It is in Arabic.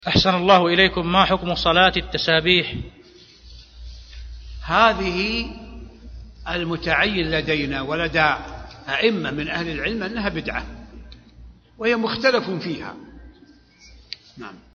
أحسن الله إليكم، ما حكم صلاة التسابيح؟ هذه المتعين لدينا ولدى أئمة من أهل العلم أنها بدعة وهي مختلف فيها. نعم.